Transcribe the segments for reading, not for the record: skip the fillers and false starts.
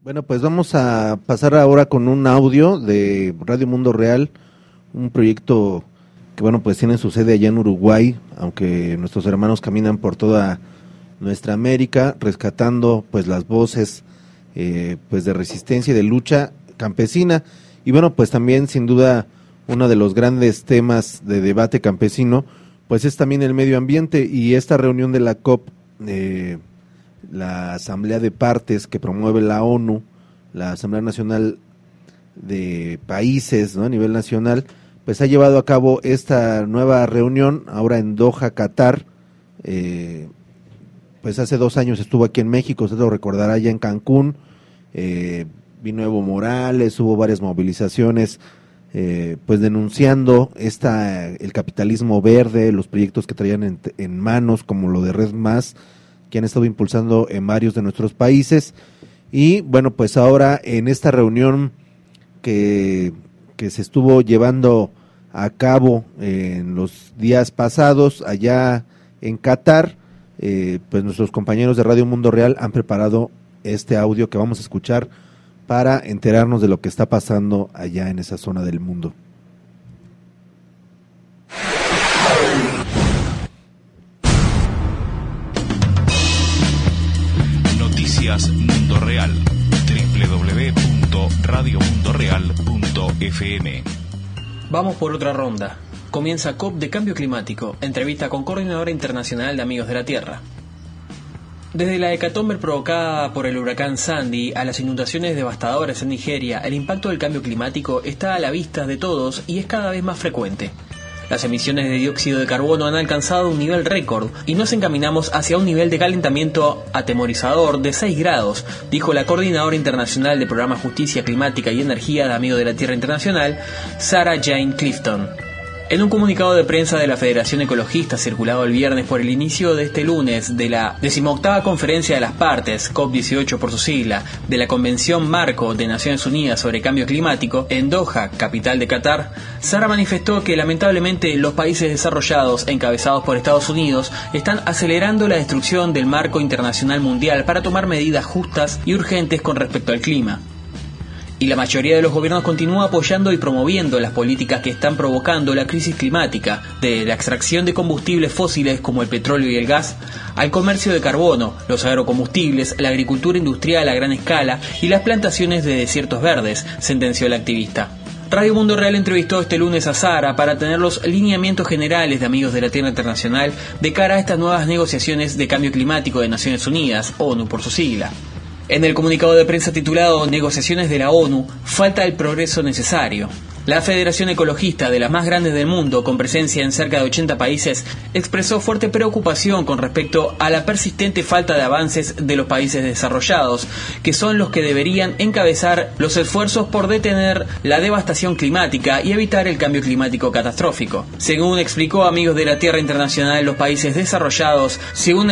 Bueno, pues vamos a pasar ahora con un audio de Radio Mundo Real, un proyecto que, bueno, pues tiene su sede allá en Uruguay, aunque nuestros hermanos caminan por toda nuestra América, rescatando pues las voces pues de resistencia y de lucha campesina. Y bueno, pues también sin duda uno de los grandes temas de debate campesino, pues es también el medio ambiente, y esta reunión de la COP, la Asamblea de Partes que promueve la ONU, la Asamblea Nacional de Países, ¿no?, a nivel nacional, pues ha llevado a cabo esta nueva reunión ahora en Doha, Qatar. Pues hace 2 años estuvo aquí en México, usted lo recordará, ya en Cancún. Vino Evo Morales, hubo varias movilizaciones pues denunciando el capitalismo verde, los proyectos que traían en manos, como lo de Red Más, que han estado impulsando en varios de nuestros países. Y bueno, pues ahora en esta reunión que se estuvo llevando a cabo en los días pasados allá en Qatar, pues nuestros compañeros de Radio Mundo Real han preparado este audio que vamos a escuchar para enterarnos de lo que está pasando allá en esa zona del mundo. Noticias Mundo Real, www.radiomundoreal.fm. Vamos por otra ronda. Comienza COP de Cambio Climático, entrevista con Coordinadora Internacional de Amigos de la Tierra. Desde la hecatombe provocada por el huracán Sandy a las inundaciones devastadoras en Nigeria, el impacto del cambio climático está a la vista de todos y es cada vez más frecuente. Las emisiones de dióxido de carbono han alcanzado un nivel récord y nos encaminamos hacia un nivel de calentamiento atemorizador de 6 grados, dijo la Coordinadora Internacional de Programas Justicia Climática y Energía de Amigos de la Tierra Internacional, Sarah Jane Clifton. En un comunicado de prensa de la Federación Ecologista circulado el viernes por el inicio de este lunes de la 18ª Conferencia de las Partes, COP18 por su sigla, de la Convención Marco de Naciones Unidas sobre Cambio Climático, en Doha, capital de Qatar, Sara manifestó que lamentablemente los países desarrollados, encabezados por Estados Unidos, están acelerando la destrucción del marco internacional mundial para tomar medidas justas y urgentes con respecto al clima. Y la mayoría de los gobiernos continúa apoyando y promoviendo las políticas que están provocando la crisis climática, de la extracción de combustibles fósiles como el petróleo y el gas, al comercio de carbono, los agrocombustibles, la agricultura industrial a gran escala y las plantaciones de desiertos verdes, sentenció el activista. Radio Mundo Real entrevistó este lunes a Sara para tener los lineamientos generales de Amigos de la Tierra Internacional de cara a estas nuevas negociaciones de cambio climático de Naciones Unidas, ONU por su sigla. En el comunicado de prensa titulado Negociaciones de la ONU, falta el progreso necesario. La Federación Ecologista, de las más grandes del mundo, con presencia en cerca de 80 países, expresó fuerte preocupación con respecto a la persistente falta de avances de los países desarrollados, que son los que deberían encabezar los esfuerzos por detener la devastación climática y evitar el cambio climático catastrófico. Según explicó Amigos de la Tierra Internacional, los países desarrollados son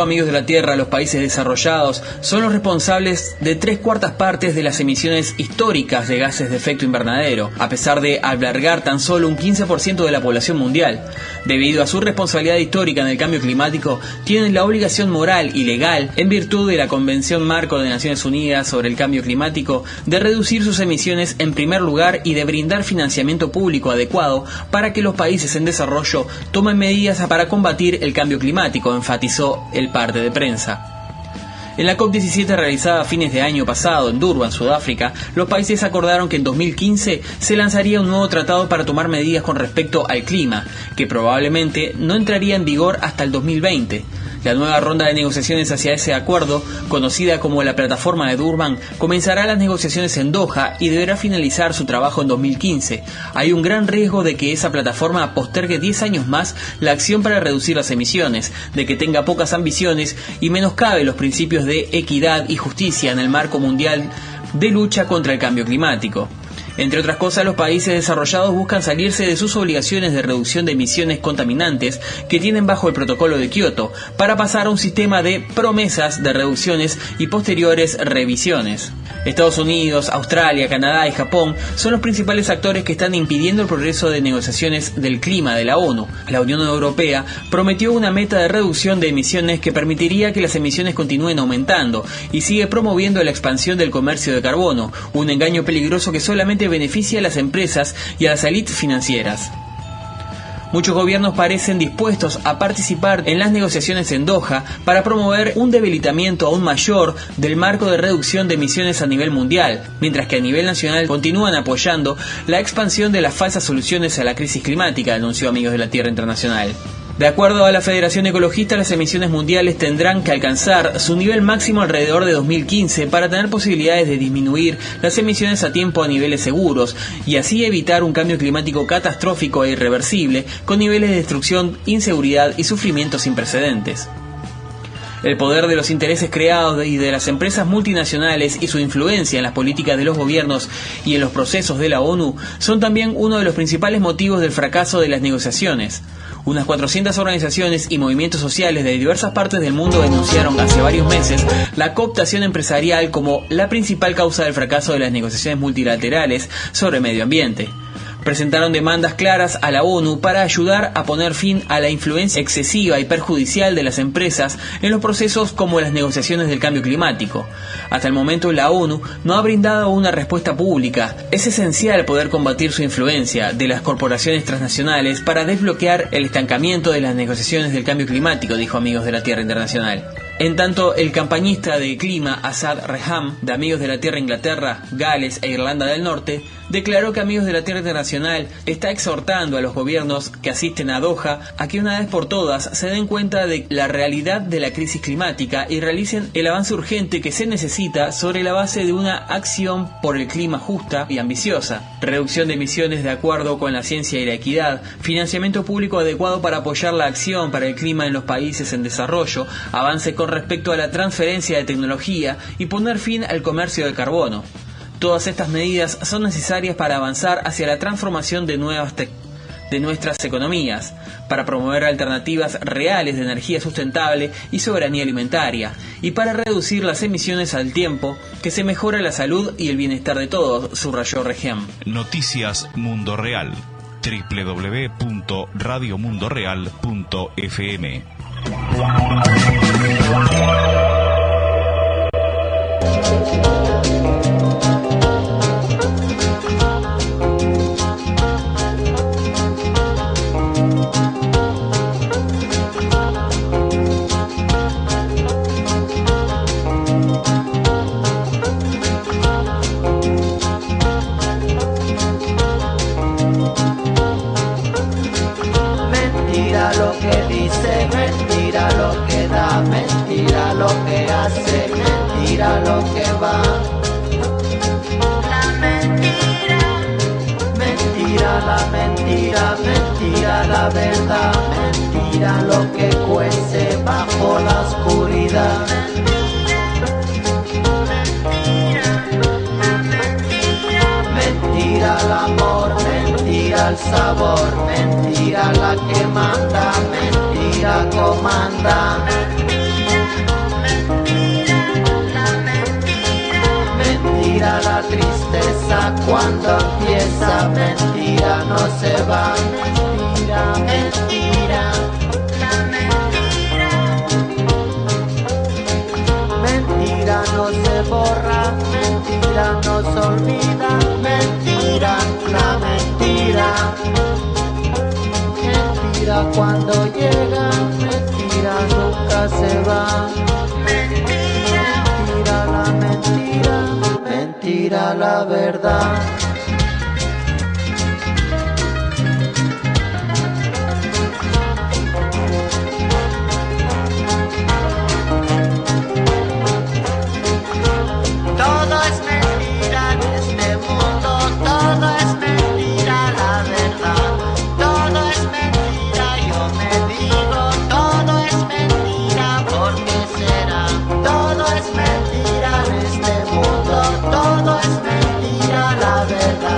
los responsables de 3/4 partes de las emisiones históricas de gases de efecto invernadero, a pesar de albergar tan solo un 15% de la población mundial. Debido a su responsabilidad histórica en el cambio climático, tienen la obligación moral y legal, en virtud de la Convención Marco de Naciones Unidas sobre el Cambio Climático, de reducir sus emisiones en primer lugar y de brindar financiamiento público adecuado para que los países en desarrollo tomen medidas para combatir el cambio climático, enfatizó el parte de prensa. En la COP17 realizada a fines de año pasado en Durban, Sudáfrica, los países acordaron que en 2015 se lanzaría un nuevo tratado para tomar medidas con respecto al clima, que probablemente no entraría en vigor hasta el 2020. La nueva ronda de negociaciones hacia ese acuerdo, conocida como la Plataforma de Durban, comenzará las negociaciones en Doha y deberá finalizar su trabajo en 2015. Hay un gran riesgo de que esa plataforma postergue 10 años más la acción para reducir las emisiones, de que tenga pocas ambiciones y menoscabe los principios de equidad y justicia en el marco mundial de lucha contra el cambio climático. Entre otras cosas, los países desarrollados buscan salirse de sus obligaciones de reducción de emisiones contaminantes que tienen bajo el protocolo de Kioto para pasar a un sistema de promesas de reducciones y posteriores revisiones. Estados Unidos, Australia, Canadá y Japón son los principales actores que están impidiendo el progreso de negociaciones del clima de la ONU. La Unión Europea prometió una meta de reducción de emisiones que permitiría que las emisiones continúen aumentando y sigue promoviendo la expansión del comercio de carbono, un engaño peligroso que solamente beneficia a las empresas y a las élites financieras. Muchos gobiernos parecen dispuestos a participar en las negociaciones en Doha para promover un debilitamiento aún mayor del marco de reducción de emisiones a nivel mundial, mientras que a nivel nacional continúan apoyando la expansión de las falsas soluciones a la crisis climática, anunció Amigos de la Tierra Internacional. De acuerdo a la Federación Ecologista, las emisiones mundiales tendrán que alcanzar su nivel máximo alrededor de 2015 para tener posibilidades de disminuir las emisiones a tiempo a niveles seguros y así evitar un cambio climático catastrófico e irreversible con niveles de destrucción, inseguridad y sufrimiento sin precedentes. El poder de los intereses creados y de las empresas multinacionales y su influencia en las políticas de los gobiernos y en los procesos de la ONU son también uno de los principales motivos del fracaso de las negociaciones. Unas 400 organizaciones y movimientos sociales de diversas partes del mundo denunciaron hace varios meses la cooptación empresarial como la principal causa del fracaso de las negociaciones multilaterales sobre medio ambiente. Presentaron demandas claras a la ONU para ayudar a poner fin a la influencia excesiva y perjudicial de las empresas en los procesos como las negociaciones del cambio climático. Hasta el momento la ONU no ha brindado una respuesta pública. Es esencial poder combatir su influencia de las corporaciones transnacionales para desbloquear el estancamiento de las negociaciones del cambio climático, dijo Amigos de la Tierra Internacional. En tanto, el campañista de clima Asad Reham, de Amigos de la Tierra Inglaterra, Gales e Irlanda del Norte, declaró que Amigos de la Tierra Internacional está exhortando a los gobiernos que asisten a Doha a que una vez por todas se den cuenta de la realidad de la crisis climática y realicen el avance urgente que se necesita sobre la base de una acción por el clima justa y ambiciosa, reducción de emisiones de acuerdo con la ciencia y la equidad, financiamiento público adecuado para apoyar la acción para el clima en los países en desarrollo, avance con respecto a la transferencia de tecnología y poner fin al comercio del carbono. Todas estas medidas son necesarias para avanzar hacia la transformación de nuestras economías, para promover alternativas reales de energía sustentable y soberanía alimentaria, y para reducir las emisiones al tiempo que se mejora la salud y el bienestar de todos, subrayó Regem. Noticias Mundo Real. www.radiomundoreal.fm. Mentira lo que dice, mentira lo que da, mentira lo que hace, mentira lo que va. La mentira, mentira la mentira, mentira la verdad, mentira lo que cuece bajo la oscuridad. Mentira el amor, mentira el sabor, mentira la que manda, mentira comanda. Mentira la tristeza cuando empieza, mentira no se va, mentira, mentira. Mentira no se borra, mentira no se olvida, mentira, la mentira. Mentira cuando llega, mentira nunca se va. Mentira la mentira, mentira la verdad. Todo es mentira en este mundo, todo es mentira la verdad. Todo es mentira, yo me digo, todo es mentira, ¿por qué será? Todo es mentira en este mundo, todo es mentira la verdad.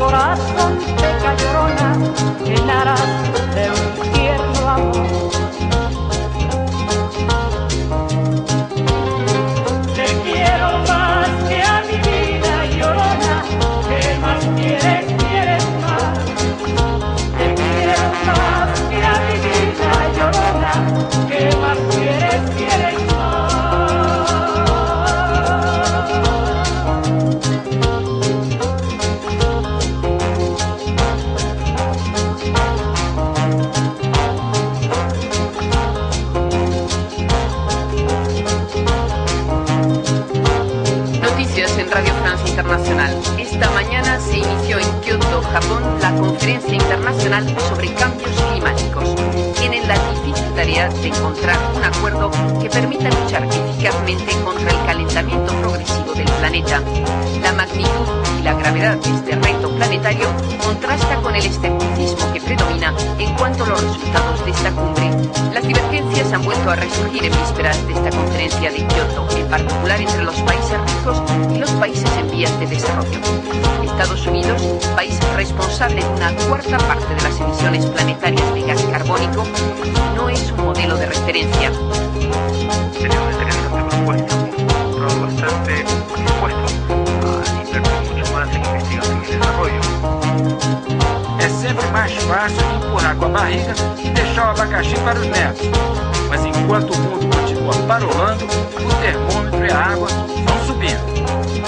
corazón seca llorona, llenarás de un tierno amor. Te quiero más que a mi vida llorona, ¿qué más quieres, quieres más? Te quiero más que a mi vida llorona, ¿qué más quieres, quieres más? En Radio Francia Internacional. Esta mañana se inició en Kioto, Japón, la conferencia internacional sobre cambios climáticos. Tienen la difícil tarea de encontrar un acuerdo que permita luchar eficazmente contra el calentamiento progresivo del planeta. La magnitud y la gravedad de este reto planetario contrasta con el escepticismo que predomina en cuanto a los resultados de esta cumbre. Las divergencias han vuelto a resurgir en vísperas de esta conferencia de Kioto, en particular entre los países ricos y los países en vías de desarrollo. Estados Unidos, país responsable de una cuarta parte de las emisiones planetarias de gas carbónico, no es un modelo de referencia. Sería una interesante propuesta, un rol bastante dispuesto a invertir mucho más en investigación y desarrollo. É sempre mais fácil empurrar com a barriga e deixar o abacaxi para os netos. Mas enquanto o mundo continua parolando, o termômetro e a água vão subindo.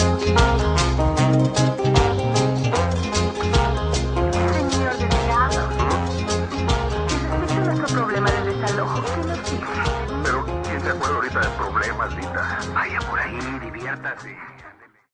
Señor delegado, respecto a nuestro problema del desalojo, ¿qué nos dice? Pero, ¿quién se acuerda ahorita de problemas, Linda? Vaya por ahí, diviértase.